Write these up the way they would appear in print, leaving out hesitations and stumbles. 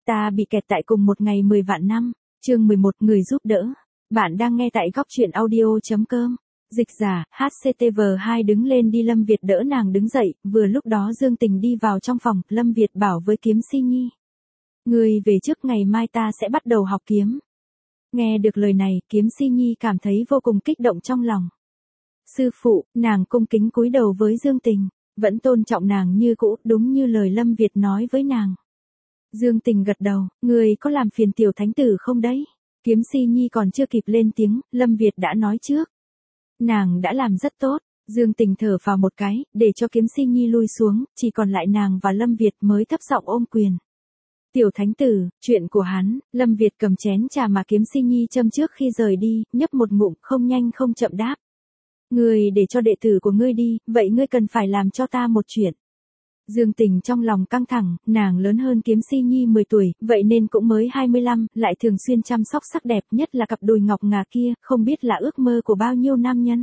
Ta bị kẹt tại cùng một ngày 10 vạn năm. Chương 11, người giúp đỡ. Bạn đang nghe tại góc truyện audio.com. Dịch giả, HCTV2 đứng lên đi. Lâm Việt đỡ nàng đứng dậy, vừa lúc đó Dương Tình đi vào trong phòng, Lâm Việt bảo với Kiếm Si Nhi. Ngươi về trước, ngày mai ta sẽ bắt đầu học kiếm. Nghe được lời này, Kiếm Si Nhi cảm thấy vô cùng kích động trong lòng. Sư phụ, nàng cung kính cúi đầu với Dương Tình, vẫn tôn trọng nàng như cũ, đúng như lời Lâm Việt nói với nàng. Dương Tình gật đầu, người có làm phiền tiểu thánh tử không đấy? Kiếm Si Nhi còn chưa kịp lên tiếng, Lâm Việt đã nói trước. Nàng đã làm rất tốt. Dương Tình thở phào một cái, để cho Kiếm Si Nhi lui xuống, chỉ còn lại nàng và Lâm Việt mới thấp giọng ôm quyền. Tiểu thánh tử, chuyện của hắn. Lâm Việt cầm chén trà mà Kiếm Si Nhi châm trước khi rời đi, nhấp một ngụm, không nhanh không chậm đáp. Ngươi để cho đệ tử của ngươi đi, vậy ngươi cần phải làm cho ta một chuyện. Dương Tình trong lòng căng thẳng, nàng lớn hơn Kiếm Si Nhi 10 tuổi, vậy nên cũng mới 25, lại thường xuyên chăm sóc sắc đẹp, nhất là cặp đùi ngọc ngà kia, không biết là ước mơ của bao nhiêu nam nhân.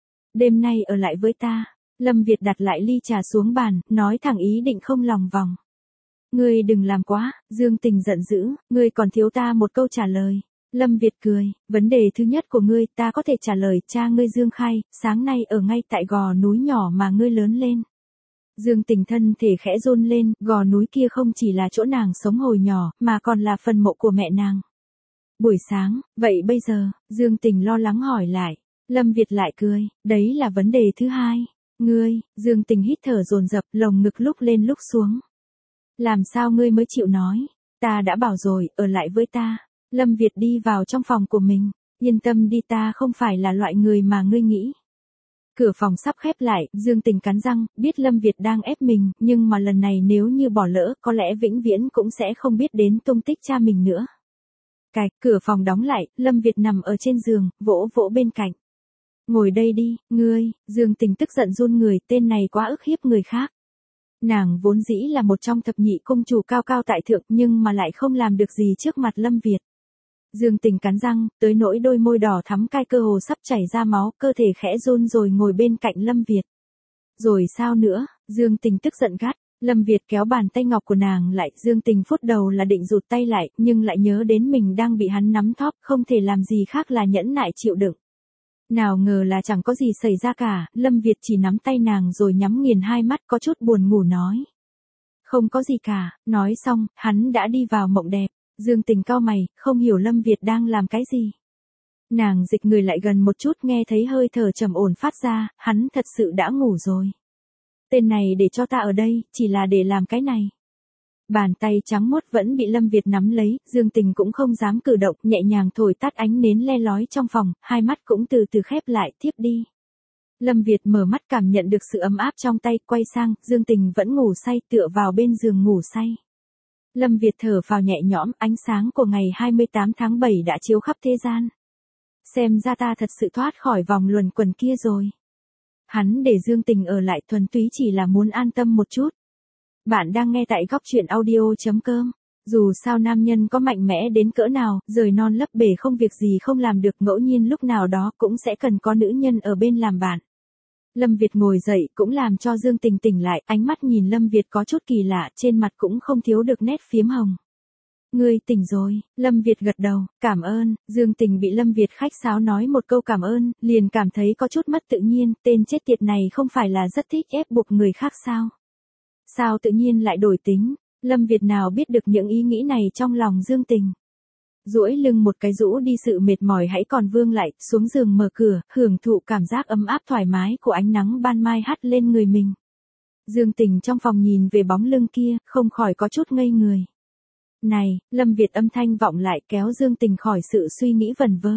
Đêm nay ở lại với ta. Lâm Việt đặt lại ly trà xuống bàn, nói thẳng ý định không lòng vòng. Ngươi đừng làm quá. Dương Tình giận dữ, ngươi còn thiếu ta một câu trả lời. Lâm Việt cười, vấn đề thứ nhất của ngươi ta có thể trả lời. Cha ngươi Dương Khai, sáng nay ở ngay tại gò núi nhỏ mà ngươi lớn lên. Dương Tình thân thể khẽ run lên, gò núi kia không chỉ là chỗ nàng sống hồi nhỏ, mà còn là phần mộ của mẹ nàng. Buổi sáng, vậy bây giờ? Dương Tình lo lắng hỏi lại. Lâm Việt lại cười, đấy là vấn đề thứ hai. Ngươi, Dương Tình hít thở dồn dập, lồng ngực lúc lên lúc xuống. Làm sao ngươi mới chịu nói? Ta đã bảo rồi, ở lại với ta. Lâm Việt đi vào trong phòng của mình. Yên tâm đi, ta không phải là loại người mà ngươi nghĩ. Cửa phòng sắp khép lại, Dương Tình cắn răng, biết Lâm Việt đang ép mình, nhưng mà lần này nếu như bỏ lỡ, có lẽ vĩnh viễn cũng sẽ không biết đến tung tích cha mình nữa. Cạch, cửa phòng đóng lại, Lâm Việt nằm ở trên giường, vỗ vỗ bên cạnh. Ngồi đây đi, ngươi. Dương Tình tức giận run người, tên này quá ức hiếp người khác. Nàng vốn dĩ là một trong thập nhị cung chủ cao cao tại thượng, nhưng mà lại không làm được gì trước mặt Lâm Việt. Dương Tình cắn răng, tới nỗi đôi môi đỏ thắm cay cơ hồ sắp chảy ra máu, cơ thể khẽ run rồi ngồi bên cạnh Lâm Việt. Rồi sao nữa? Dương Tình tức giận gắt. Lâm Việt kéo bàn tay ngọc của nàng lại, Dương Tình phút đầu là định rụt tay lại, nhưng lại nhớ đến mình đang bị hắn nắm thóp, không thể làm gì khác là nhẫn nại chịu đựng. Nào ngờ là chẳng có gì xảy ra cả, Lâm Việt chỉ nắm tay nàng rồi nhắm nghiền hai mắt, có chút buồn ngủ nói. Không có gì cả. Nói xong, hắn đã đi vào mộng đẹp. Dương Tình cau mày, không hiểu Lâm Việt đang làm cái gì. Nàng dịch người lại gần một chút, nghe thấy hơi thở trầm ổn phát ra, hắn thật sự đã ngủ rồi. Tên này để cho ta ở đây, chỉ là để làm cái này. Bàn tay trắng muốt vẫn bị Lâm Việt nắm lấy, Dương Tình cũng không dám cử động, nhẹ nhàng thổi tắt ánh nến le lói trong phòng, hai mắt cũng từ từ khép lại, thiếp đi. Lâm Việt mở mắt cảm nhận được sự ấm áp trong tay, quay sang, Dương Tình vẫn ngủ say, tựa vào bên giường ngủ say. Lâm Việt thở phào nhẹ nhõm, ánh sáng của ngày 28 tháng 7 đã chiếu khắp thế gian. Xem ra ta thật sự thoát khỏi vòng luẩn quẩn kia rồi. Hắn để Dương Tình ở lại thuần túy chỉ là muốn an tâm một chút. Bạn đang nghe tại góc truyện audio.com. Dù sao nam nhân có mạnh mẽ đến cỡ nào, rời non lấp bể không việc gì không làm được, ngẫu nhiên lúc nào đó cũng sẽ cần có nữ nhân ở bên làm bạn. Lâm Việt ngồi dậy cũng làm cho Dương Tình tỉnh lại, ánh mắt nhìn Lâm Việt có chút kỳ lạ, trên mặt cũng không thiếu được nét phiếm hồng. Ngươi tỉnh rồi. Lâm Việt gật đầu, cảm ơn. Dương Tình bị Lâm Việt khách sáo nói một câu cảm ơn, liền cảm thấy có chút mất tự nhiên, tên chết tiệt này không phải là rất thích ép buộc người khác sao? Sao tự nhiên lại đổi tính? Lâm Việt nào biết được những ý nghĩ này trong lòng Dương Tình. Duỗi lưng một cái rũ đi sự mệt mỏi hãy còn vương lại, xuống giường mở cửa, hưởng thụ cảm giác ấm áp thoải mái của ánh nắng ban mai hắt lên người mình. Dương Tình trong phòng nhìn về bóng lưng kia, không khỏi có chút ngây người. Này, Lâm Việt âm thanh vọng lại kéo Dương Tình khỏi sự suy nghĩ vẩn vơ.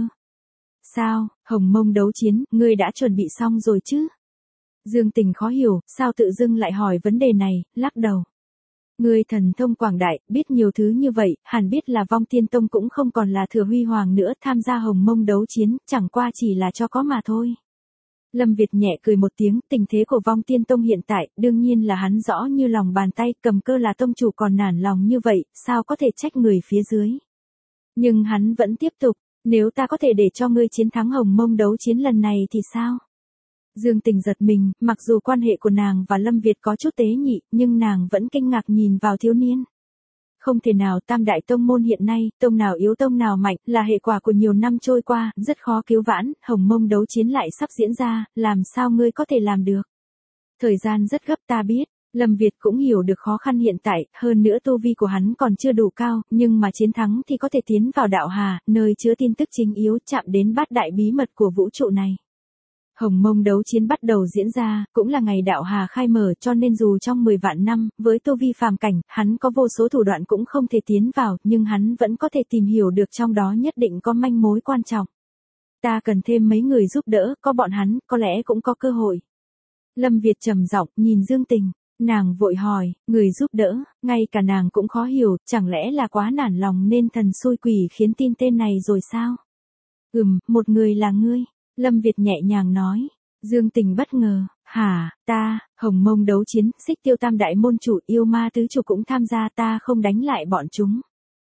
Sao, Hồng Mông đấu chiến, ngươi đã chuẩn bị xong rồi chứ? Dương Tình khó hiểu, sao tự dưng lại hỏi vấn đề này, lắc đầu. Ngươi thần thông quảng đại, biết nhiều thứ như vậy, hẳn biết là Vong Tiên Tông cũng không còn là thừa huy hoàng nữa, tham gia Hồng Mông đấu chiến, chẳng qua chỉ là cho có mà thôi. Lâm Việt nhẹ cười một tiếng, tình thế của Vong Tiên Tông hiện tại, đương nhiên là hắn rõ như lòng bàn tay, cầm cơ là tông chủ còn nản lòng như vậy, sao có thể trách người phía dưới. Nhưng hắn vẫn tiếp tục, nếu ta có thể để cho ngươi chiến thắng Hồng Mông đấu chiến lần này thì sao? Dương Tình giật mình, mặc dù quan hệ của nàng và Lâm Việt có chút tế nhị, nhưng nàng vẫn kinh ngạc nhìn vào thiếu niên. Không thể nào, tam đại tông môn hiện nay, tông nào yếu tông nào mạnh, là hệ quả của nhiều năm trôi qua, rất khó cứu vãn, Hồng Mông đấu chiến lại sắp diễn ra, làm sao ngươi có thể làm được? Thời gian rất gấp ta biết. Lâm Việt cũng hiểu được khó khăn hiện tại, hơn nữa tu vi của hắn còn chưa đủ cao, nhưng mà chiến thắng thì có thể tiến vào đạo hà, nơi chứa tin tức chính yếu chạm đến bát đại bí mật của vũ trụ này. Hồng Mông đấu chiến bắt đầu diễn ra, cũng là ngày đạo hà khai mở, cho nên dù trong 10 vạn năm, với tu vi phàm cảnh, hắn có vô số thủ đoạn cũng không thể tiến vào, nhưng hắn vẫn có thể tìm hiểu được trong đó nhất định có manh mối quan trọng. Ta cần thêm mấy người giúp đỡ, có bọn hắn, có lẽ cũng có cơ hội. Lâm Việt trầm giọng, nhìn Dương Tình. Nàng vội hỏi, người giúp đỡ, ngay cả nàng cũng khó hiểu, chẳng lẽ là quá nản lòng nên thần xui quỷ khiến tin tên này rồi sao? Một người là ngươi. Lâm Việt nhẹ nhàng nói. Dương Tình bất ngờ, hả, ta, Hồng Mông đấu chiến, Xích Tiêu tam đại môn chủ, yêu ma tứ chủ cũng tham gia, ta không đánh lại bọn chúng.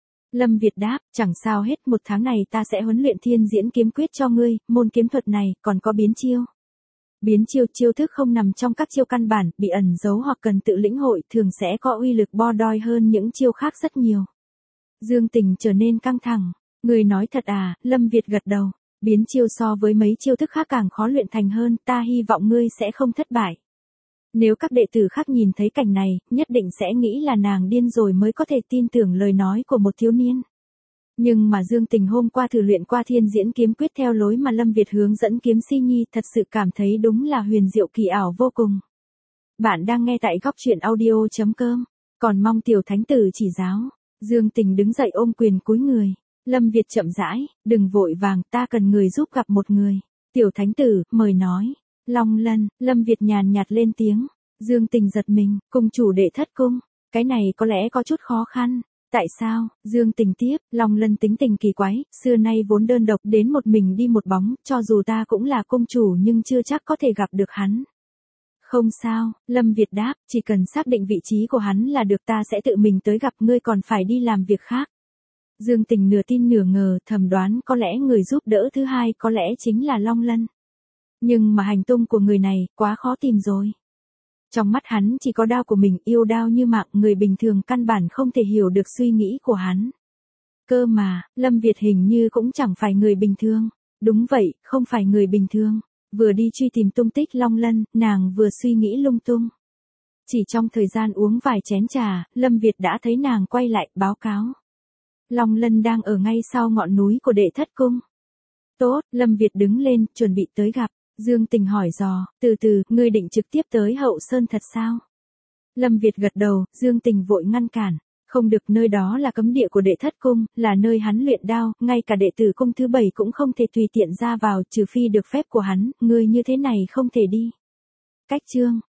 Lâm Việt đáp, chẳng sao hết, 1 tháng này ta sẽ huấn luyện thiên diễn kiếm quyết cho ngươi, môn kiếm thuật này, còn có biến chiêu. Biến chiêu thức không nằm trong các chiêu căn bản, bị ẩn giấu hoặc cần tự lĩnh hội, thường sẽ có uy lực bo đoi hơn những chiêu khác rất nhiều. Dương Tình trở nên căng thẳng. Người nói thật à? Lâm Việt gật đầu. Biến chiêu so với mấy chiêu thức khác càng khó luyện thành hơn, ta hy vọng ngươi sẽ không thất bại. Nếu các đệ tử khác nhìn thấy cảnh này, nhất định sẽ nghĩ là nàng điên rồi mới có thể tin tưởng lời nói của một thiếu niên. Nhưng mà Dương Tình hôm qua thử luyện qua thiên diễn kiếm quyết theo lối mà Lâm Việt hướng dẫn Kiếm Si Nhi, thật sự cảm thấy đúng là huyền diệu kỳ ảo vô cùng. Bạn đang nghe tại góc truyện audio.com, còn mong tiểu thánh tử chỉ giáo. Dương Tình đứng dậy ôm quyền cúi người. Lâm Việt chậm rãi, đừng vội vàng, ta cần người giúp gặp một người. Tiểu thánh tử, mời nói. Long Lân, Lâm Việt nhàn nhạt lên tiếng. Dương Tình giật mình, cung chủ Đệ Thất cung. Cái này có lẽ có chút khó khăn. Tại sao? Dương Tình tiếp, Long Lân tính tình kỳ quái, xưa nay vốn đơn độc, đến một mình đi một bóng, cho dù ta cũng là cung chủ nhưng chưa chắc có thể gặp được hắn. Không sao, Lâm Việt đáp, chỉ cần xác định vị trí của hắn là được, ta sẽ tự mình tới gặp, ngươi còn phải đi làm việc khác. Dương Tình nửa tin nửa ngờ, thầm đoán có lẽ người giúp đỡ thứ hai có lẽ chính là Long Lân. Nhưng mà hành tung của người này, quá khó tìm rồi. Trong mắt hắn chỉ có đao của mình, yêu đao như mạng, người bình thường căn bản không thể hiểu được suy nghĩ của hắn. Cơ mà, Lâm Việt hình như cũng chẳng phải người bình thường. Đúng vậy, không phải người bình thường. Vừa đi truy tìm tung tích Long Lân, nàng vừa suy nghĩ lung tung. Chỉ trong thời gian uống vài chén trà, Lâm Việt đã thấy nàng quay lại, báo cáo. Long Lân đang ở ngay sau ngọn núi của Đệ Thất cung. Tốt, Lâm Việt đứng lên, chuẩn bị tới gặp. Dương Tình hỏi dò, từ, ngươi định trực tiếp tới Hậu Sơn thật sao? Lâm Việt gật đầu, Dương Tình vội ngăn cản. Không được, nơi đó là cấm địa của Đệ Thất cung, là nơi hắn luyện đao, ngay cả đệ tử cung thứ 7 cũng không thể tùy tiện ra vào, trừ phi được phép của hắn, ngươi như thế này không thể đi. Cách chương.